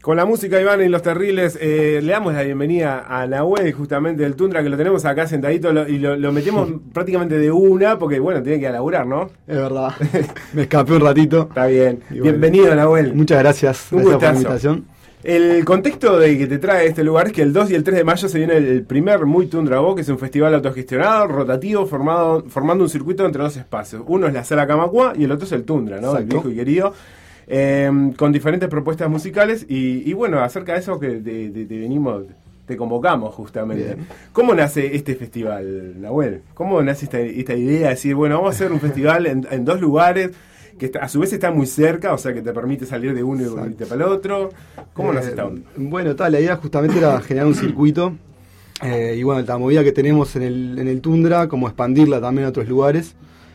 Con la música Iván y los Terribles, le damos la bienvenida a Nahuel, justamente del Tundra, que lo tenemos acá sentadito y lo metemos prácticamente de una, porque bueno, tiene que ir a laburar, ¿no? Es verdad, me escapé un ratito. Está bien. Y Bienvenido, bueno, Nahuel. Muchas gracias, Un por la gustazo. invitación. El contexto de que te trae este lugar es que el 2 y el 3 de mayo se viene el primer Muy Tundra Bo, que es un festival autogestionado, rotativo, formando un circuito entre dos espacios. Uno es la Sala Camacuá y el otro es el Tundra, ¿no? Exacto. El viejo y querido. Con diferentes propuestas musicales y bueno, acerca de eso que te convocamos justamente. Bien. ¿Cómo nace este festival, Nahuel? ¿Cómo nace esta idea de decir, bueno, vamos a hacer un festival en dos lugares que a su vez está muy cerca, o sea que te permite salir de uno y irte para el otro? ¿Cómo nace esta onda? Bueno, la idea justamente era generar un circuito y bueno, la movida que tenemos en el Tundra, como expandirla también a otros lugares.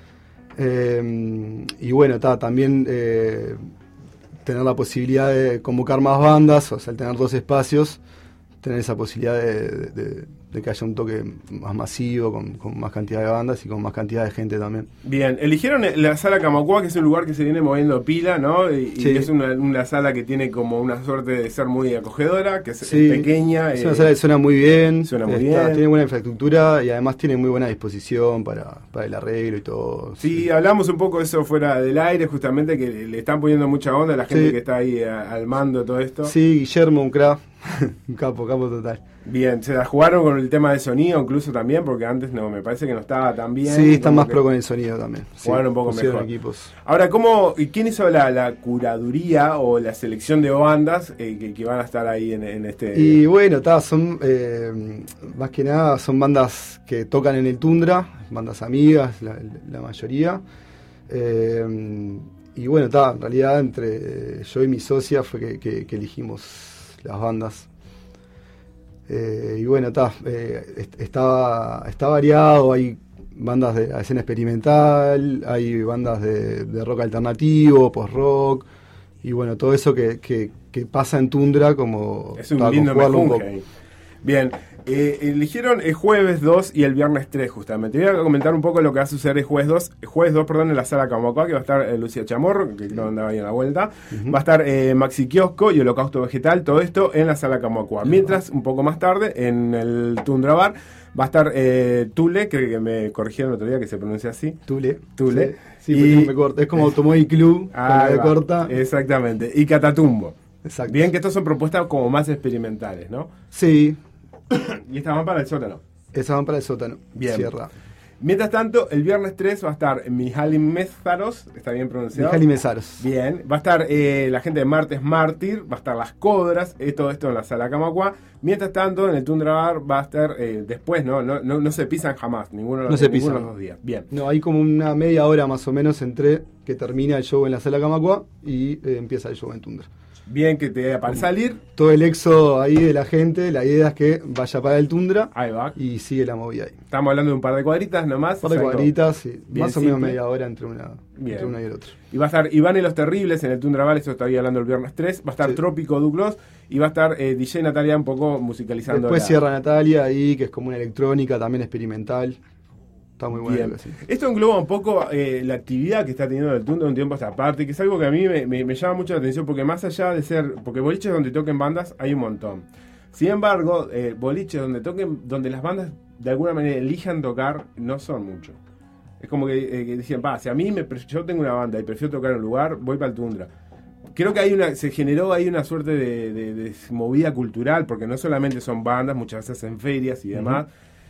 Y bueno, también tener la posibilidad de convocar más bandas, o sea, al tener dos espacios, tener esa posibilidad de que haya un toque más masivo, con más cantidad de bandas y con más cantidad de gente también. Bien, eligieron la Sala Camacuá, que es un lugar que se viene moviendo pila, ¿no? Y Sí. es una sala que tiene como una suerte de ser muy acogedora, que es Sí, pequeña. es una sala que suena muy bien, Suena muy bien. tiene buena infraestructura y además tiene muy buena disposición para el arreglo y todo. Sí, hablamos un poco de eso fuera del aire, justamente, que le están poniendo mucha onda a la gente Sí. que está ahí al mando de todo esto. Sí, Guillermo, un crack, un capo total. Bien, se la jugaron con el tema de sonido incluso también, porque antes me parece que no estaba tan bien. Sí, están como más que pro con el sonido también. Sí, jugaron un poco pusieron mejor. equipos. Ahora, ¿quién hizo la curaduría o la selección de bandas que van a estar ahí en este...? Y bueno, son más que nada son bandas que tocan en el Tundra, bandas amigas, la mayoría. Y bueno, en realidad entre yo y mi socia fue que elegimos las bandas. Y bueno, está variado, hay bandas de escena experimental, hay bandas de rock alternativo, post-rock, y bueno, todo eso que pasa en Tundra como Es un para lindo conjugarlo un mejunje poco. ahí. Bien, eligieron el jueves 2 y el viernes 3 justamente. Voy a comentar un poco lo que va a suceder el jueves 2. Jueves 2, en la Sala Camacuá, que va a estar Lucía Chamorro, que creo que andaba ahí en la vuelta. Uh-huh. Va a estar Maxi Kiosco y Holocausto Vegetal, todo esto en la Sala Camacuá. Mientras, un poco más tarde, en el Tundra Bar, va a estar Tule, que me corrigieron el otro día que se pronuncia así. Tule. Y- Sí, porque no me corta. Es como Automóvil Club, cuando Ahí me va, corta. exactamente. Y Catatumbo. Exacto. Bien, que estas son propuestas como más experimentales, ¿no? Sí, Y estas van para el sótano. esas van para el sótano. Bien. Cierra. Mientras tanto, el viernes 3 va a estar Mihaly Mézaros, ¿está bien pronunciado? Mijail y Mesaros. Bien, va a estar la gente de Martes Mártir, va a estar Las Codras, todo esto en la Sala Camacuá. Mientras tanto, en el Tundra Bar va a estar después, no se pisan jamás, ninguno de los dos días. Bien. No, hay como una media hora más o menos entre que termina el show en la Sala Camacuá y empieza el show en Tundra. Bien, que te para salir, Todo el éxodo ahí de la gente, la idea es que vaya para el Tundra ahí va. y sigue la movida ahí. Estamos hablando de un par de cuadritas nomás. Un par de o sea, cuadritas, sí, bien más o menos simple. media hora entre una y el otro. Y va a estar Iván y los Terribles en el Tundra Bar, eso estaba hablando el viernes 3. Va a estar Sí. Trópico Duclos y va a estar DJ Natalia un poco musicalizando. Después cierra Natalia ahí, que es como una electrónica también experimental. Está muy bueno. Bien. Esto engloba un poco la actividad que está teniendo el Tundra un tiempo a esta parte, que es algo que a mí me llama mucho la atención, porque más allá de ser, porque boliches donde toquen bandas hay un montón. Sin embargo, boliches donde las bandas de alguna manera elijan tocar, no son muchos. Es como que decían, si a mí yo tengo una banda y prefiero tocar en un lugar, voy para el Tundra. Creo que se generó ahí una suerte de movida cultural, porque no solamente son bandas, muchas veces en ferias y demás,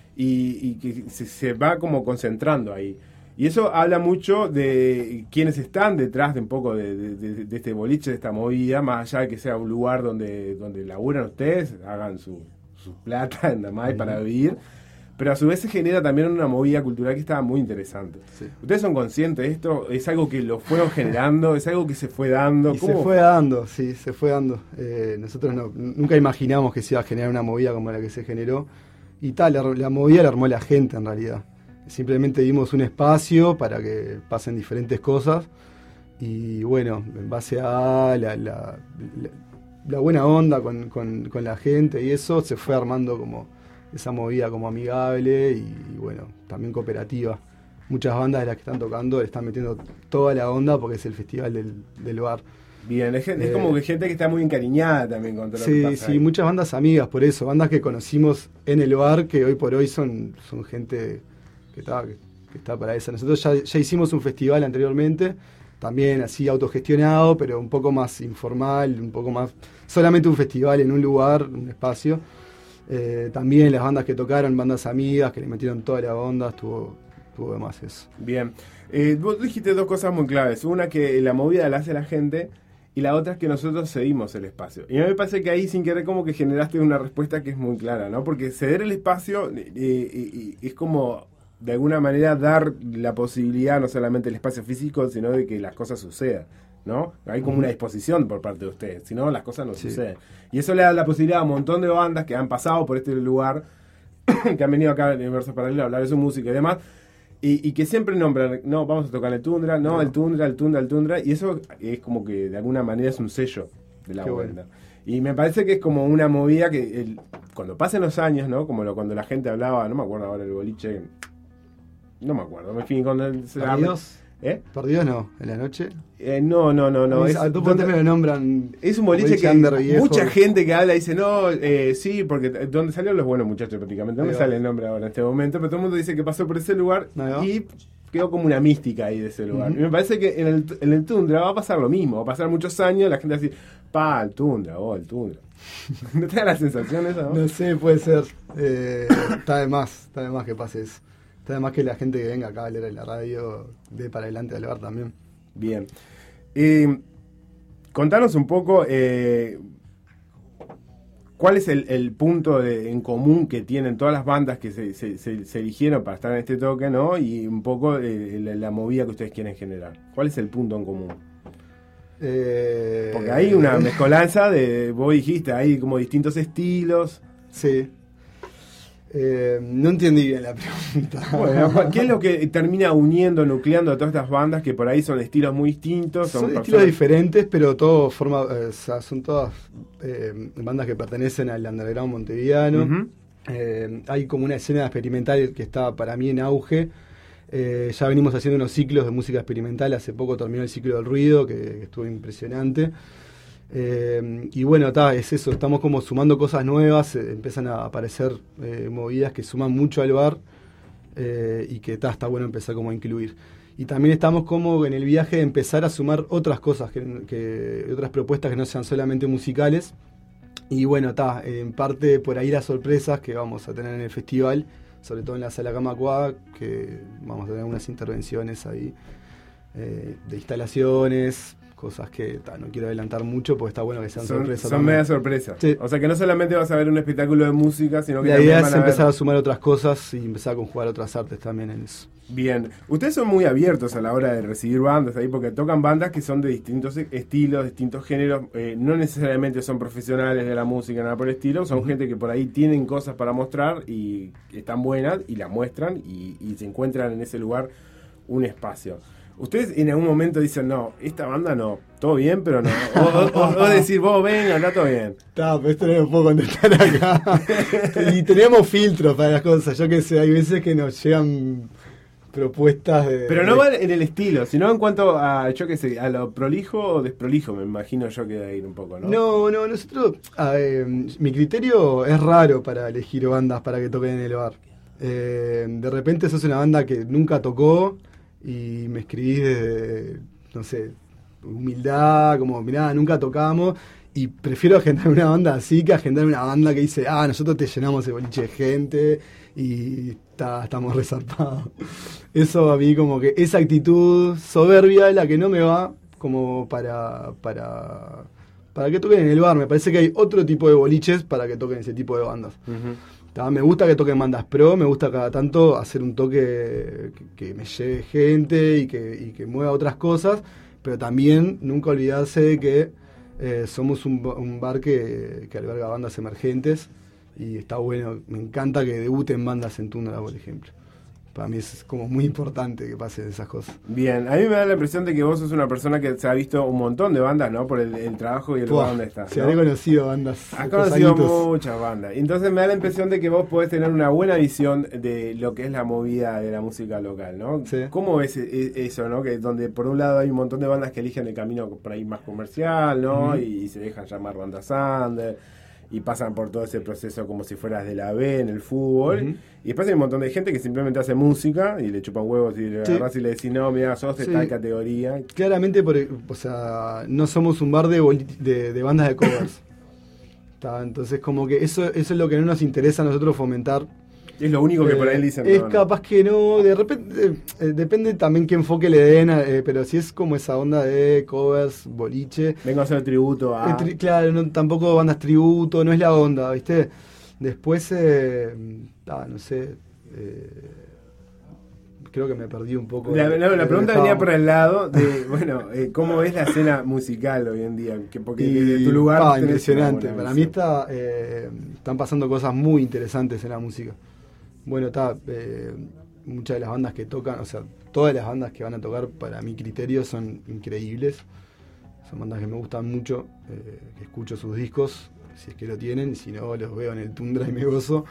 y que se va como concentrando ahí. Y eso habla mucho de quienes están detrás de un poco de este boliche, de esta movida, más allá de que sea un lugar donde laburan ustedes, hagan su plata nada más para vivir. Pero a su vez se genera también una movida cultural que está muy interesante. Sí. ¿Ustedes son conscientes de esto? ¿Es algo que lo fueron generando? ¿Es algo que se fue dando? Y se fue dando, sí, se fue dando. Nosotros nunca imaginamos que se iba a generar una movida como la que se generó. Y la movida la armó la gente en realidad. Simplemente dimos un espacio para que pasen diferentes cosas. Y bueno, en base a la buena onda con la gente y eso, se fue armando como esa movida como amigable y bueno, también cooperativa. Muchas bandas de las que están tocando le están metiendo toda la onda porque es el festival del bar. Bien, es como que gente que está muy encariñada también con todo lo que Sí, pasa sí, ahí. muchas bandas amigas por eso, bandas que conocimos en el bar que hoy por hoy son gente que está para esa. Nosotros ya hicimos un festival anteriormente, también así autogestionado, pero un poco más informal, un poco más, solamente un festival en un lugar, un espacio. También las bandas que tocaron, bandas amigas, que le metieron toda la onda, estuvo de más eso. Bien. Vos dijiste dos cosas muy claves. Una, que la movida la hace la gente, y la otra es que nosotros cedimos el espacio. Y a mí me parece que ahí, sin querer, como que generaste una respuesta que es muy clara, ¿no? Porque ceder el espacio es como, de alguna manera, dar la posibilidad, no solamente el espacio físico, sino de que las cosas sucedan, ¿no? Hay como una disposición por parte de ustedes, si no, las cosas no suceden. Y eso le da la posibilidad a un montón de bandas que han pasado por este lugar, que han venido acá en Universo Paralelo a hablar de su música y demás, y que siempre nombran, no, vamos a tocar el Tundra, no, el Tundra, y eso es como que de alguna manera es un sello de la banda. Bueno. Y me parece que es como una movida que cuando pasen los años, ¿no? Como cuando la gente hablaba, no me acuerdo ahora el boliche, no me acuerdo, en fin, cuando ¿Perdidos? ¿Perdidos no? ¿En la noche? No. A tu ponte me lo nombran. Es un boliche que mucha gente que habla dice, no, sí, porque donde salieron los buenos muchachos prácticamente. No me sale el nombre ahora en este momento, pero todo el mundo dice que pasó por ese lugar y quedó como una mística ahí de ese lugar. Y me parece que en el Tundra va a pasar lo mismo. Va a pasar muchos años, la gente va a decir, el Tundra. ¿No te da la sensación esa? No sé, puede ser. Está de más que pase eso. Está de más que la gente que venga acá a hablar en la radio dé para adelante al bar también. Bien. Contanos un poco cuál es el punto en común que tienen todas las bandas que se eligieron para estar en este toque, ¿no? Y un poco la movida que ustedes quieren generar. ¿Cuál es el punto en común? Porque hay una mezcolanza vos dijiste, hay como distintos estilos. Sí. No entendí bien la pregunta. Bueno, ¿qué es lo que termina nucleando a todas estas bandas que por ahí son estilos muy distintos? Son estilos diferentes, pero son todas bandas que pertenecen al underground montevideano. Uh-huh. Hay como una escena experimental que está para mí en auge. Ya venimos haciendo unos ciclos de música experimental. Hace poco terminó el ciclo del ruido, que estuvo impresionante. Y bueno, es eso, estamos como sumando cosas nuevas, empiezan a aparecer movidas que suman mucho al bar y que está bueno empezar como a incluir. Y también estamos como en el viaje de empezar a sumar otras cosas, otras propuestas que no sean solamente musicales. Y bueno, en parte por ahí las sorpresas que vamos a tener en el festival, sobre todo en la Sala Camacuá, que vamos a tener unas intervenciones ahí de instalaciones, cosas que no quiero adelantar mucho porque está bueno que sean sorpresas. Son media sorpresas. Sí. O sea que no solamente vas a ver un espectáculo de música, sino que la idea es empezar a sumar otras cosas y empezar a conjugar otras artes también en eso. Bien. Ustedes son muy abiertos a la hora de recibir bandas ahí, porque tocan bandas que son de distintos estilos, distintos géneros. No necesariamente son profesionales de la música, nada por el estilo. Son gente que por ahí tienen cosas para mostrar y están buenas y las muestran y se encuentran en ese lugar un espacio. Ustedes en algún momento dicen, no, esta banda no, todo bien, pero no. O decir, vos venga, anda todo bien. Pero esto no lo puedo contestar acá. Y tenemos filtros para las cosas, yo qué sé, hay veces que nos llegan propuestas de... Pero no van en el estilo, sino en cuanto a, yo qué sé, a lo prolijo o desprolijo, me imagino yo que debe ir un poco, ¿no? No, nosotros, mi criterio es raro para elegir bandas para que toquen en el bar. De repente sos una banda que nunca tocó y me escribís desde, no sé, humildad, como, mirá, nunca tocamos, y prefiero agendar una banda así que agendar una banda que dice, nosotros te llenamos el boliche de gente y estamos resarpados. Eso a mí como que esa actitud soberbia es la que no me va como para que toquen en el bar. Me parece que hay otro tipo de boliches para que toquen ese tipo de bandas. Uh-huh. Me gusta que toquen bandas pro, me gusta cada tanto hacer un toque que me lleve gente y que mueva otras cosas, pero también nunca olvidarse de que somos un bar que alberga bandas emergentes y está bueno, me encanta que debuten bandas en Tundra, por ejemplo. para mí es como muy importante que pasen esas cosas. Bien, a mí me da la impresión de que vos sos una persona que se ha visto un montón de bandas, ¿no? Por el trabajo y el lugar donde estás, Se ¿no? han conocido bandas. Has conocido muchas bandas. Entonces me da la impresión de que vos podés tener una buena visión de lo que es la movida de la música local, ¿no? Sí. ¿Cómo ves eso, no? Que donde por un lado hay un montón de bandas que eligen el camino por ahí más comercial, ¿no? Uh-huh. Y se dejan llamar bandas under y pasan por todo ese proceso como si fueras de la B en el fútbol. Uh-huh. Y después hay un montón de gente que simplemente hace música y le chupan huevos y le agarrás y le decís, no, mira, sos de tal categoría. Claramente, o sea, no somos un bar de bandas de covers. Entonces, como que eso es lo que no nos interesa a nosotros fomentar. Es lo único que por ahí dicen. Es capaz que no, de repente, depende también qué enfoque le den, pero si es como esa onda de covers, boliche. Vengo a hacer tributo a... Claro, no, tampoco bandas tributo, no es la onda, ¿viste? Después, no sé, creo que me perdí un poco. La pregunta venía por el lado de, bueno, ¿cómo es la escena musical hoy en día? Porque de tu lugar... impresionante, para mí están pasando cosas muy interesantes en la música. Bueno, muchas de las bandas que tocan, o sea, todas las bandas que van a tocar, para mi criterio, son increíbles. Son bandas que me gustan mucho, que escucho sus discos, si es que lo tienen, si no, los veo en el Tundra y me gozo.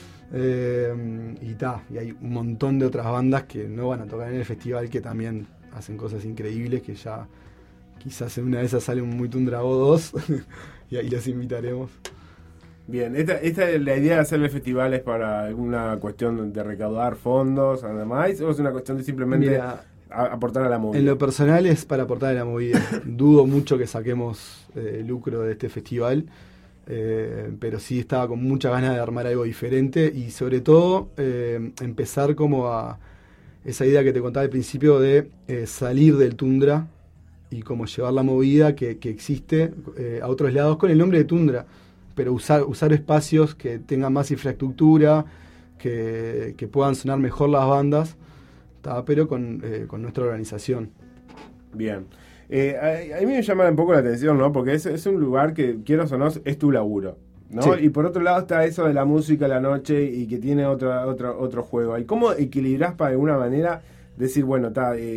Y hay un montón de otras bandas que no van a tocar en el festival, que también hacen cosas increíbles, que ya quizás en una de esas sale un Muy Tundra o 2, y ahí los invitaremos. Bien, esta es la idea de hacerle festivales para alguna cuestión de recaudar fondos, además, o es una cuestión de simplemente aportar a la movida. En lo personal es para aportar a la movida. Dudo mucho que saquemos lucro de este festival, pero sí estaba con mucha ganas de armar algo diferente y sobre todo empezar como a esa idea que te contaba al principio de salir del Tundra y como llevar la movida que existe a otros lados con el nombre de Tundra. Pero usar espacios que tengan más infraestructura, que puedan sonar mejor las bandas, pero con nuestra organización. Bien. A mí me llama un poco la atención, ¿no? Porque es un lugar que, quieras o no, es tu laburo, ¿no? Sí. Y por otro lado está eso de la música a la noche y que tiene otro juego. ¿Y cómo equilibrás para de alguna manera decir, bueno,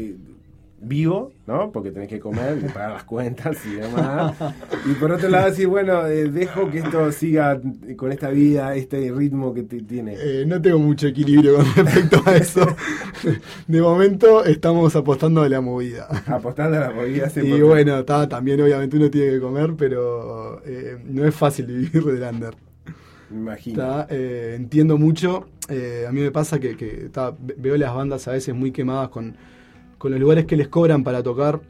vivo, ¿no? Porque tenés que comer y pagar las cuentas y demás. Y por otro lado decir, bueno, dejo que esto siga con esta vida, este ritmo que tiene. No tengo mucho equilibrio con respecto a eso. De momento estamos apostando a la movida. Apostando a la movida, sí. Y bueno, también obviamente uno tiene que comer, pero no es fácil vivir del under. Me imagino. Entiendo mucho. A mí me pasa que veo las bandas a veces muy quemadas con los lugares que les cobran para tocar,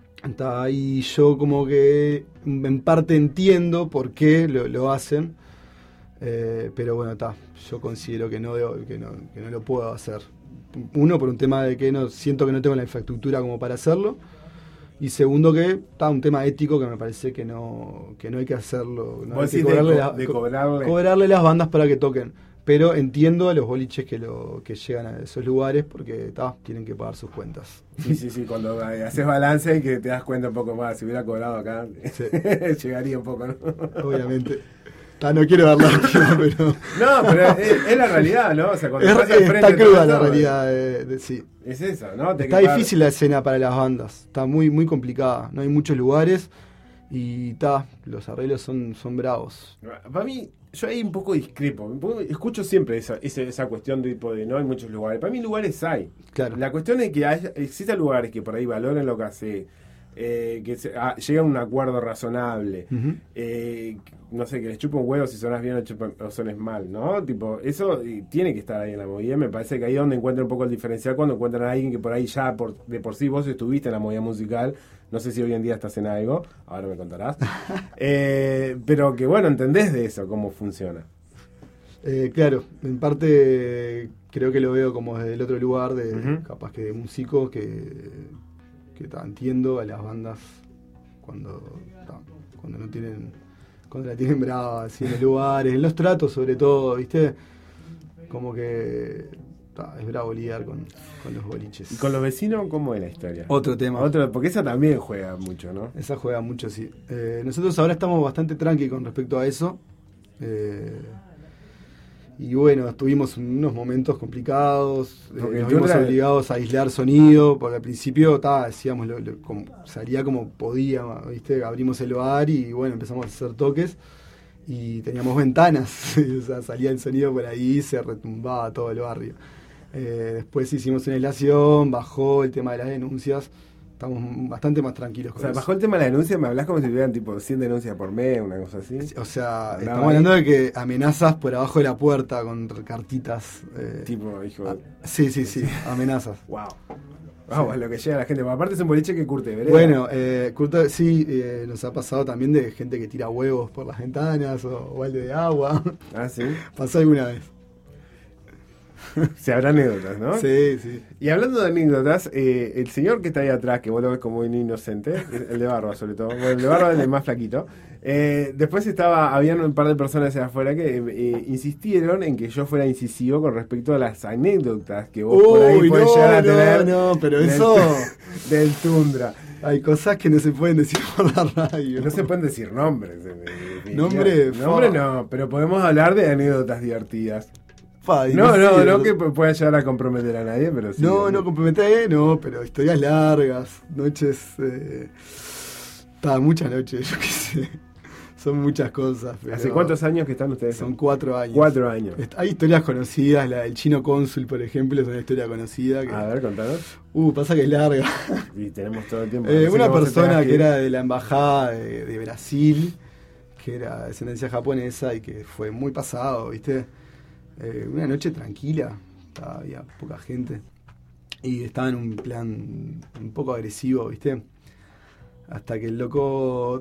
y yo como que en parte entiendo por qué lo hacen, pero bueno, yo considero que no lo puedo hacer. Uno, por un tema de que siento que no tengo la infraestructura como para hacerlo, y segundo que un tema ético que me parece que no hay que hacerlo. No hay que cobrarle las bandas para que toquen. Pero entiendo a los boliches que llegan a esos lugares porque tienen que pagar sus cuentas. Sí, cuando haces balance y que te das cuenta un poco más, si hubiera cobrado acá, sí. Llegaría un poco, ¿no? Obviamente. No quiero dar lástima, pero... No, pero es la realidad, ¿no? O sea, cuando está cruda la realidad, sí. Es eso, ¿no? Está difícil la escena para las bandas, está muy, muy complicada, no hay muchos lugares y los arreglos son bravos. Para mí... Yo ahí un poco discrepo. Escucho siempre esa cuestión de no hay muchos lugares. Para mí lugares hay. Claro. La cuestión es que existan lugares que por ahí valoren lo que hace, que lleguen a un acuerdo razonable. Uh-huh. No sé, que les chupa un huevo si sonas bien o sones mal, ¿no? Tipo, eso tiene que estar ahí en la movida. Me parece que ahí es donde encuentran un poco el diferencial, cuando encuentran a alguien que por ahí ya de por sí vos estuviste en la movida musical. No sé si hoy en día estás en algo, ahora me contarás. Pero que bueno, entendés de eso, cómo funciona. Claro, en parte creo que lo veo como desde el otro lugar, uh-huh. Capaz que de músicos que entiendo a las bandas cuando no tienen, cuando la tienen brava, así en los lugares, en los tratos sobre todo, ¿viste? Como que es bravo lidiar con los boliches. ¿Y con los vecinos cómo es la historia? Otro tema. Porque esa también juega mucho, ¿no? Esa juega mucho, sí. Nosotros ahora estamos bastante tranqui con respecto a eso. Y bueno, tuvimos unos momentos complicados, Porque nos vimos obligados a aislar sonido, porque al principio hacíamos salía como podía, ¿viste? Abrimos el bar y bueno, empezamos a hacer toques y teníamos ventanas, o sea, salía el sonido por ahí y se retumbaba todo el barrio. Después hicimos una aislación, bajó el tema de las denuncias. Estamos bastante más tranquilos con eso. O sea, eso. bajó el tema de la denuncia, me hablas como si tuvieran tipo 100 denuncias por mes, una cosa así. O sea, estamos hablando de que amenazas por abajo de la puerta con cartitas. Tipo, hijo. Sí, amenazas. Wow. Vamos, sí. Lo que llega a la gente. Aparte es un boliche que curte, ¿verdad? Bueno, curte, sí, nos ha pasado también de gente que tira huevos por las ventanas o balde de agua. Ah, sí. Pasó alguna vez. Se habrá anécdotas, ¿no? Sí, sí. Y hablando de anécdotas, el señor que está ahí atrás, que vos lo ves como un inocente, el de barba sobre todo, bueno, el de barba es el más flaquito, después habían un par de personas allá afuera que insistieron en que yo fuera incisivo con respecto a las anécdotas que vos por ahí podés llegar a tener. No, pero eso... del Tundra. Hay cosas que no se pueden decir por la radio. No se pueden decir nombres. Nombre no, pero podemos hablar de anécdotas divertidas. No que pueda llegar a comprometer a nadie, pero sí. No comprometer, pero historias largas, noches. Muchas noches, yo qué sé. Son muchas cosas. ¿Hace cuántos años que están ustedes? Son 4 años. 4 años. Hay historias conocidas, la del chino cónsul, por ejemplo, es una historia conocida. A ver, contanos. Pasa que es larga. Y tenemos todo el tiempo. Una persona que era de la embajada de Brasil, que era de descendencia japonesa y que fue muy pasado, ¿viste? Una noche tranquila, había poca gente y estaba en un plan un poco agresivo, ¿viste? Hasta que el loco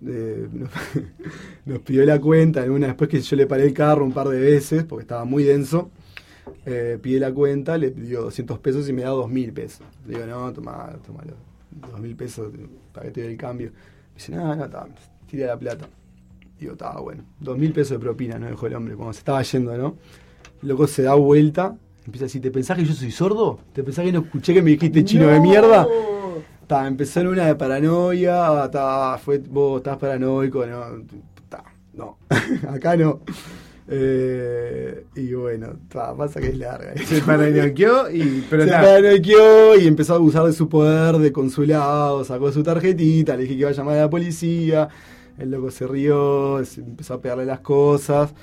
nos pidió la cuenta, después que yo le paré el carro un par de veces, porque estaba muy denso, pide la cuenta, le pidió 200 pesos y me da 2.000 pesos. Le digo, no, toma los 2.000 pesos para que te dé el cambio. Me dice, no, tira la plata. Digo, bueno, 2.000 pesos de propina, no dejó el hombre, cuando se estaba yendo, ¿no? El loco se da vuelta, empieza a decir, ¿te pensás que yo soy sordo? ¿Te pensás que no escuché que me dijiste chino de mierda? Empezó en una de paranoia, vos estás paranoico, no, acá no. Y bueno, pasa que es larga. Se paranoiqueó y empezó a abusar de su poder de consulado, sacó su tarjetita, le dije que iba a llamar a la policía, el loco se rió, empezó a pegarle las cosas.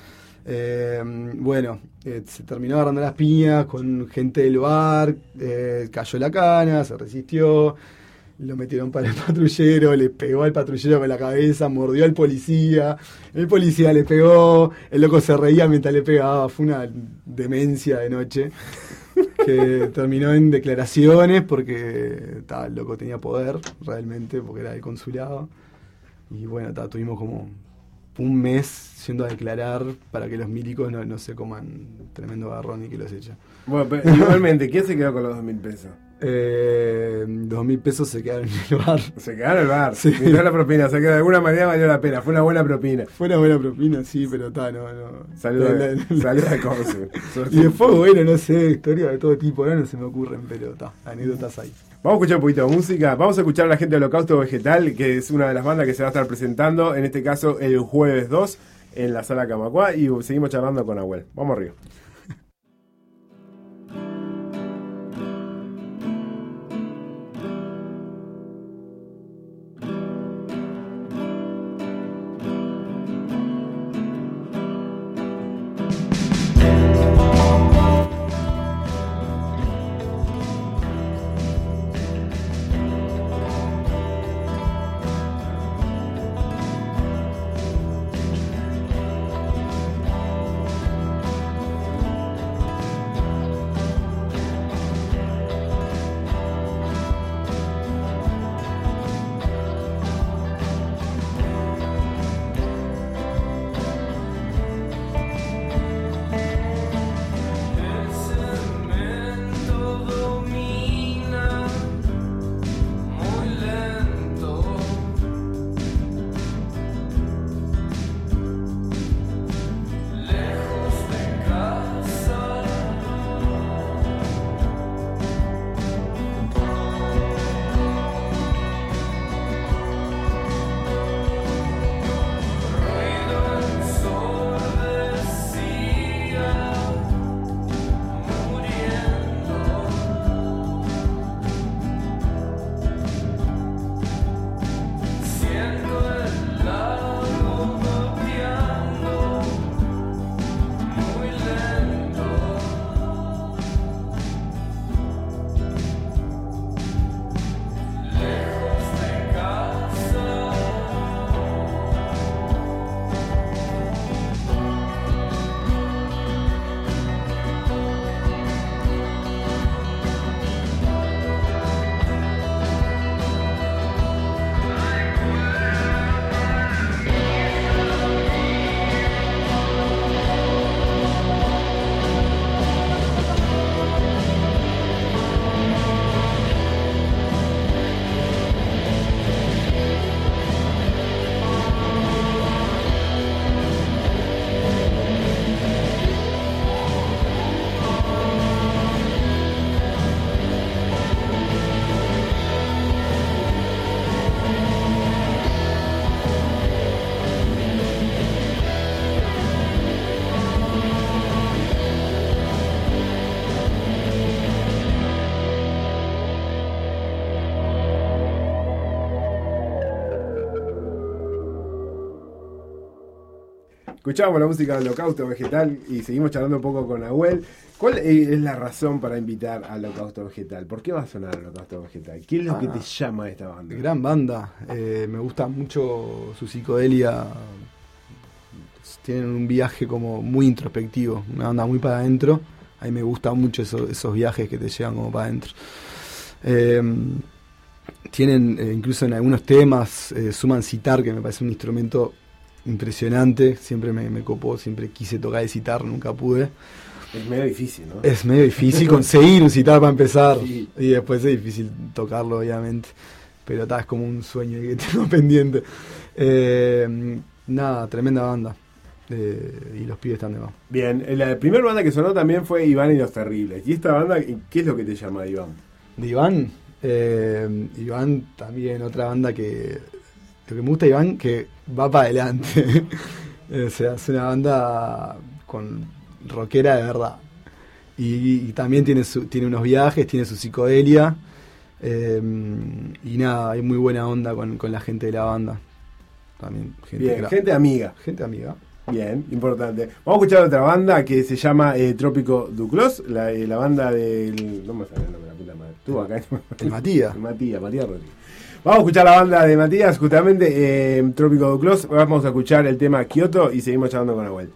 Se terminó agarrando las piñas con gente del bar, cayó la cana, se resistió, lo metieron para el patrullero, le pegó al patrullero con la cabeza, mordió al policía, el policía le pegó, el loco se reía mientras le pegaba, fue una demencia de noche que terminó en declaraciones porque el loco tenía poder realmente, porque era del consulado, y bueno, tuvimos como un mes yendo a declarar para que los milicos no se coman tremendo garrón y que los echen. Bueno, pero igualmente, ¿quién se quedó con los 2.000 pesos? 2.000 pesos se quedaron en el bar. Se quedaron en el bar. Sí. Miró la propina, o sea que de alguna manera valió la pena. Fue una buena propina. Fue una buena propina, sí, pero no. Salió de cónsul. Y después, bueno, no sé, historias de todo tipo, no se me ocurren, pero anécdotas hay. Vamos a escuchar un poquito de música. Vamos a escuchar a la gente de Holocausto Vegetal, que es una de las bandas que se va a estar presentando, en este caso el jueves 2, en la sala Camacuá, y seguimos charlando con Nahuel. Vamos arriba. Escuchábamos la música de Holocausto Vegetal y seguimos charlando un poco con Nahuel. ¿Cuál es la razón para invitar a Holocausto Vegetal? ¿Por qué va a sonar Holocausto Vegetal? ¿Qué es lo que te llama de esta banda? Gran banda. Me gusta mucho su psicodelia. Tienen un viaje como muy introspectivo, una banda muy para adentro. A mí me gustan mucho esos viajes que te llevan como para adentro. Tienen, incluso en algunos temas, suman sitar, que me parece un instrumento impresionante. Siempre me copó, siempre quise tocar el sitar, nunca pude. Es medio difícil, ¿no? Es medio difícil conseguir un sitar para empezar, sí. Y después es difícil tocarlo, obviamente. Pero es como un sueño que tengo pendiente. Nada, tremenda banda. Y los pibes están de más. Bien, la primera banda que sonó también fue Iván y los Terribles. ¿Y esta banda, qué es lo que te llama de Iván? ¿De Iván? Iván también, otra banda que... Lo que me gusta de Iván, que va para adelante. O sea, es una banda con rockera de verdad. Y también tiene unos viajes, tiene su psicodelia. Y nada, hay muy buena onda con la gente de la banda. También gente amiga. Gente amiga. Bien, importante. Vamos a escuchar otra banda que se llama Trópico Duclos, la banda del... No me sale el nombre, la puta madre. Tú acá. El Matías. Matías Rodríguez. Vamos a escuchar la banda de Matías, justamente Trópico Duclos. Vamos a escuchar el tema Kioto y seguimos charlando con Nahuel.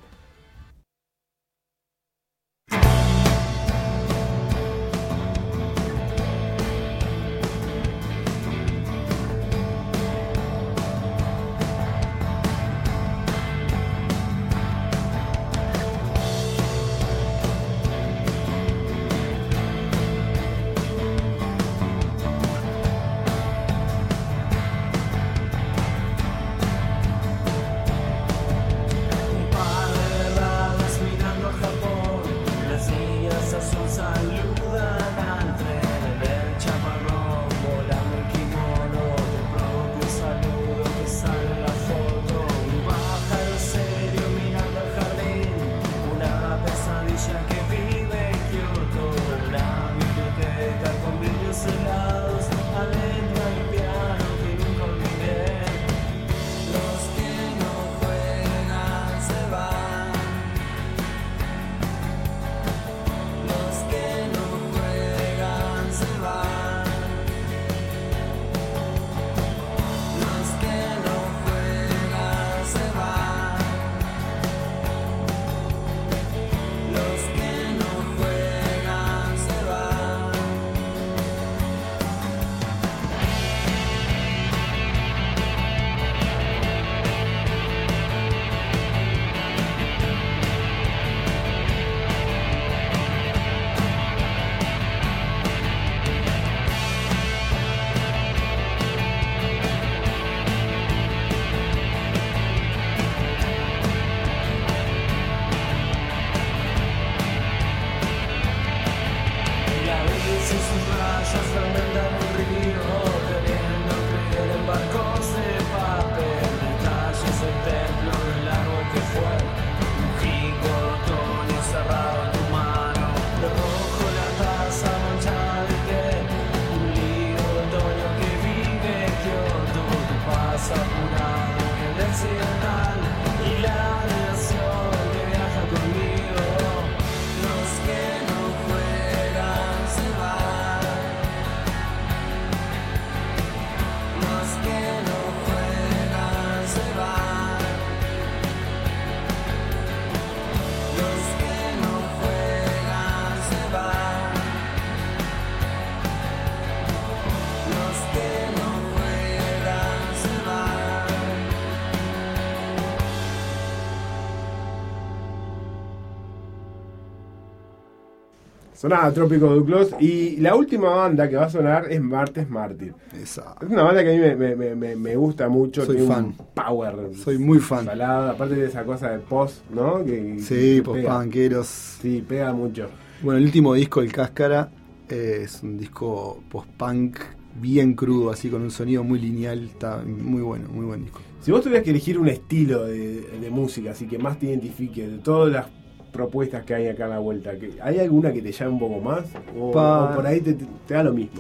Sonaba Trópico Duclos y la última banda que va a sonar es Martes Mártir. Exacto. Es una banda que a mí me gusta mucho. Soy tiene fan. Un power. Soy muy fan. Salada, aparte de esa cosa de post, ¿no? Sí, post-punkeros. Sí, pega mucho. Bueno, el último disco, El Cáscara, es un disco post-punk bien crudo, así con un sonido muy lineal. Está muy bueno, muy buen disco. Si vos tuvieras que elegir un estilo de música, así que más te identifique de todas las propuestas que hay acá a la vuelta, ¿hay alguna que te llame un poco más? ¿O por ahí te da lo mismo?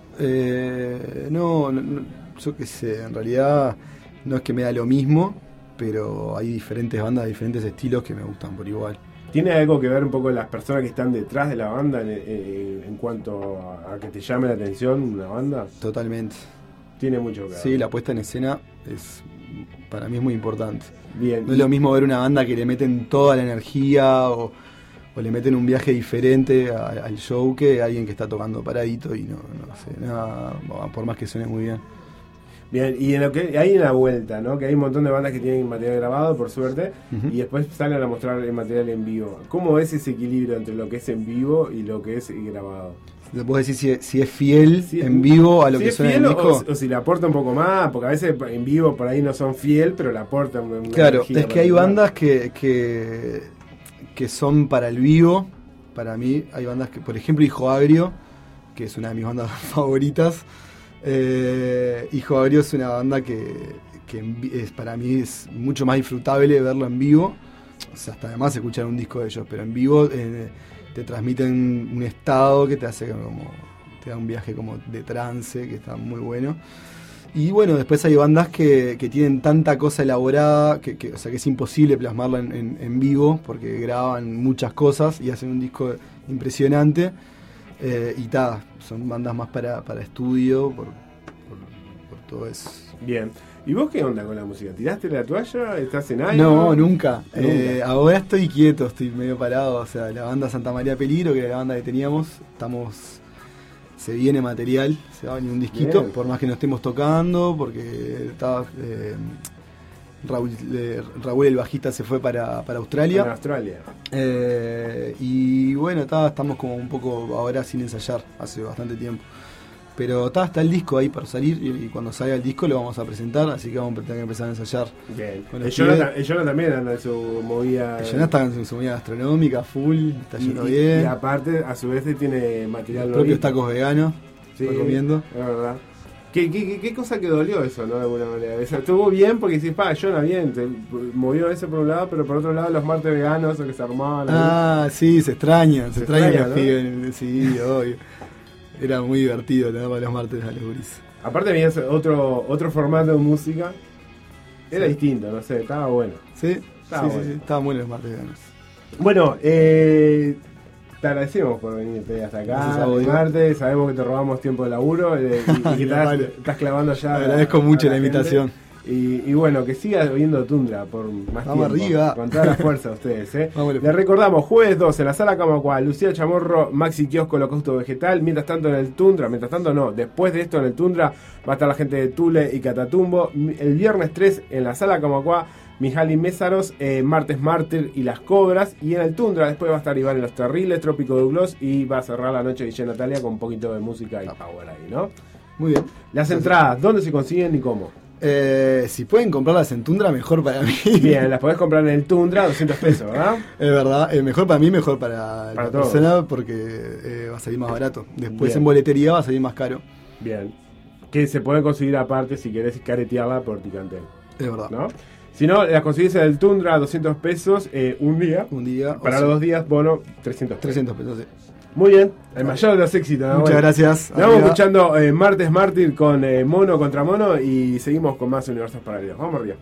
No, yo qué sé, en realidad no es que me da lo mismo, pero hay diferentes bandas, diferentes estilos que me gustan por igual. ¿Tiene algo que ver un poco las personas que están detrás de la banda en cuanto a que te llame la atención una banda? Totalmente. Tiene mucho que ver. Sí, la puesta en escena para mí es muy importante. Bien. No es lo mismo ver una banda que le meten toda la energía o le meten un viaje diferente al show que alguien que está tocando paradito y no sé, nada, por más que suene muy bien. Bien, y en lo que hay en la vuelta, ¿no? Que hay un montón de bandas que tienen material grabado, por suerte, y después salen a mostrar el material en vivo. ¿Cómo es ese equilibrio entre lo que es en vivo y lo que es grabado? ¿Te puedo decir si es fiel en vivo a lo que suena en el disco? O si le aporta un poco más, porque a veces en vivo por ahí no son fiel, pero le aporta una claro, energía es que hay bandas que son para el vivo. Para mí hay bandas que, por ejemplo, Hijo Agrio, que es una de mis bandas favoritas. Hijo Agrio es una banda que para mí es mucho más disfrutable verlo en vivo. O sea, hasta además escuchar un disco de ellos, pero en vivo te transmiten un estado que te hace te da un viaje como de trance, que está muy bueno. Y bueno, después hay bandas que tienen tanta cosa elaborada o sea, que es imposible plasmarla en vivo, porque graban muchas cosas y hacen un disco impresionante. Y son bandas más para estudio, por todo eso. Bien. ¿Y vos qué onda con la música? ¿Tiraste la toalla? ¿Estás en algo? No, nunca. Ahora estoy quieto, estoy medio parado. O sea, la banda Santa María Peligro, que era la banda que teníamos, se viene material, se va a venir un disquito, bien. Por más que no estemos tocando, porque Raúl el bajista se fue para Australia. Para Australia. Y bueno, estamos como un poco ahora sin ensayar, hace bastante tiempo. Pero está el disco ahí para salir y cuando salga el disco lo vamos a presentar, así que vamos a tener que empezar a ensayar. Bien. El Jonathan también anda en su movida. El Jonathan está en su movida gastronómica, full, está yendo bien. Y aparte, a su vez, tiene material los propios tacos veganos, sí, comiendo. Es verdad. ¿Qué cosa que dolió eso, no? De alguna manera. O sea, estuvo bien porque decís, Jonathan, bien, te movió eso por un lado, pero por otro lado los martes veganos o que se armaban. Ah, sí, se extrañan los ¿no? pibes, sí, obvio. Era muy divertido tener para los martes a los gurises. Aparte venía otro formato de música. Era distinto, no sé, estaba bueno. Sí, estaban buenos los martes veganos. Bueno, te agradecemos por venirte hasta acá. Martes, sabemos que te robamos tiempo de laburo y que estás clavando allá. Te agradezco mucho la invitación. Y bueno, que siga viendo Tundra por más Vamos tiempo. Arriba. Con toda la fuerza de ustedes. Les recordamos, jueves 12 en la Sala Camacuá, Lucía Chamorro, Maxi Kiosco, Holocausto Vegetal. Mientras tanto en el Tundra, después de esto en el Tundra va a estar la gente de Tule y Catatumbo. El viernes 3 en la Sala Camacuá, Mihaly Mésaros, Martes Mártir y Las Cobras. Y en el Tundra después va a estar Iván en Los Terribles, Trópico Douglas, y va a cerrar la noche DJ Natalia con un poquito de música y power ahí, ¿no? Muy bien. Las entradas, ¿dónde se consiguen y cómo? Si pueden comprarlas en Tundra, mejor para mí. Bien, las podés comprar en el Tundra, 200 pesos, ¿verdad? Es verdad, mejor para mí, mejor para la todos. persona, porque va a salir más barato. Después bien. En boletería va a salir más caro. Bien. Que se puede conseguir aparte si querés caretearla por Ticantel. Es verdad. ¿No? Si no, las conseguís en el Tundra, 200 pesos un día. Un día. Para los 2 días, bono, 300 pesos. 300 pesos, sí. Muy bien, el mayor de los éxitos. ¿No? Muchas gracias. Estamos escuchando Martes Mártir con Mono contra Mono y seguimos con más Universos Paralelos. Vamos arriba.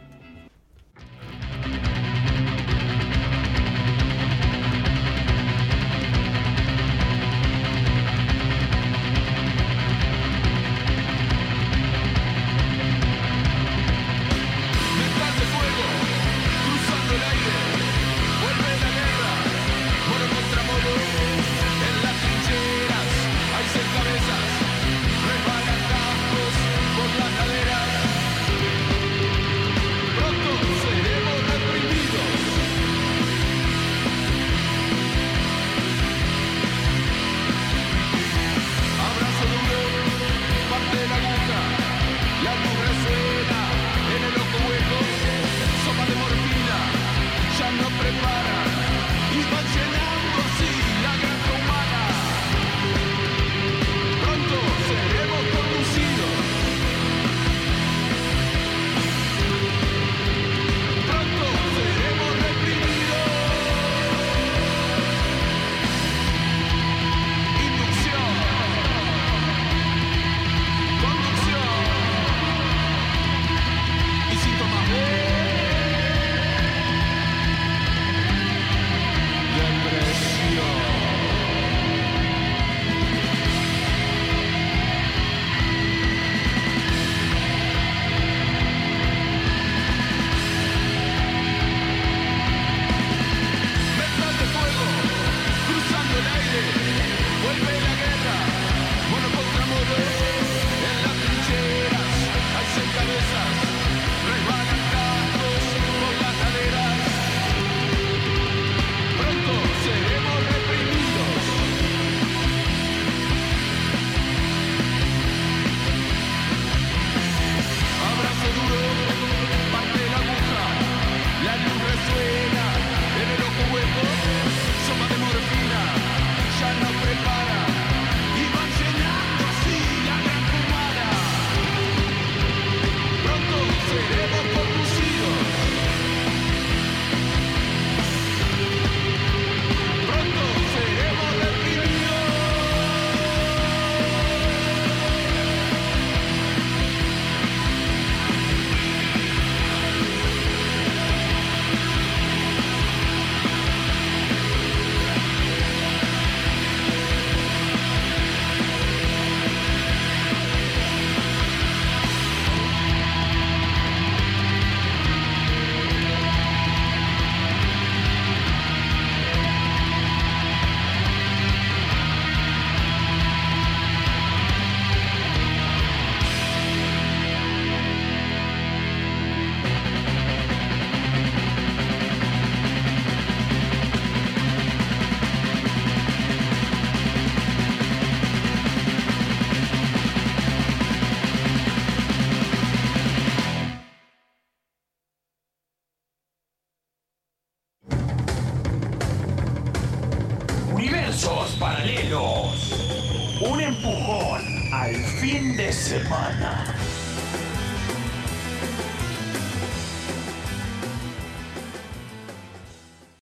paralelos. Un empujón al fin de semana.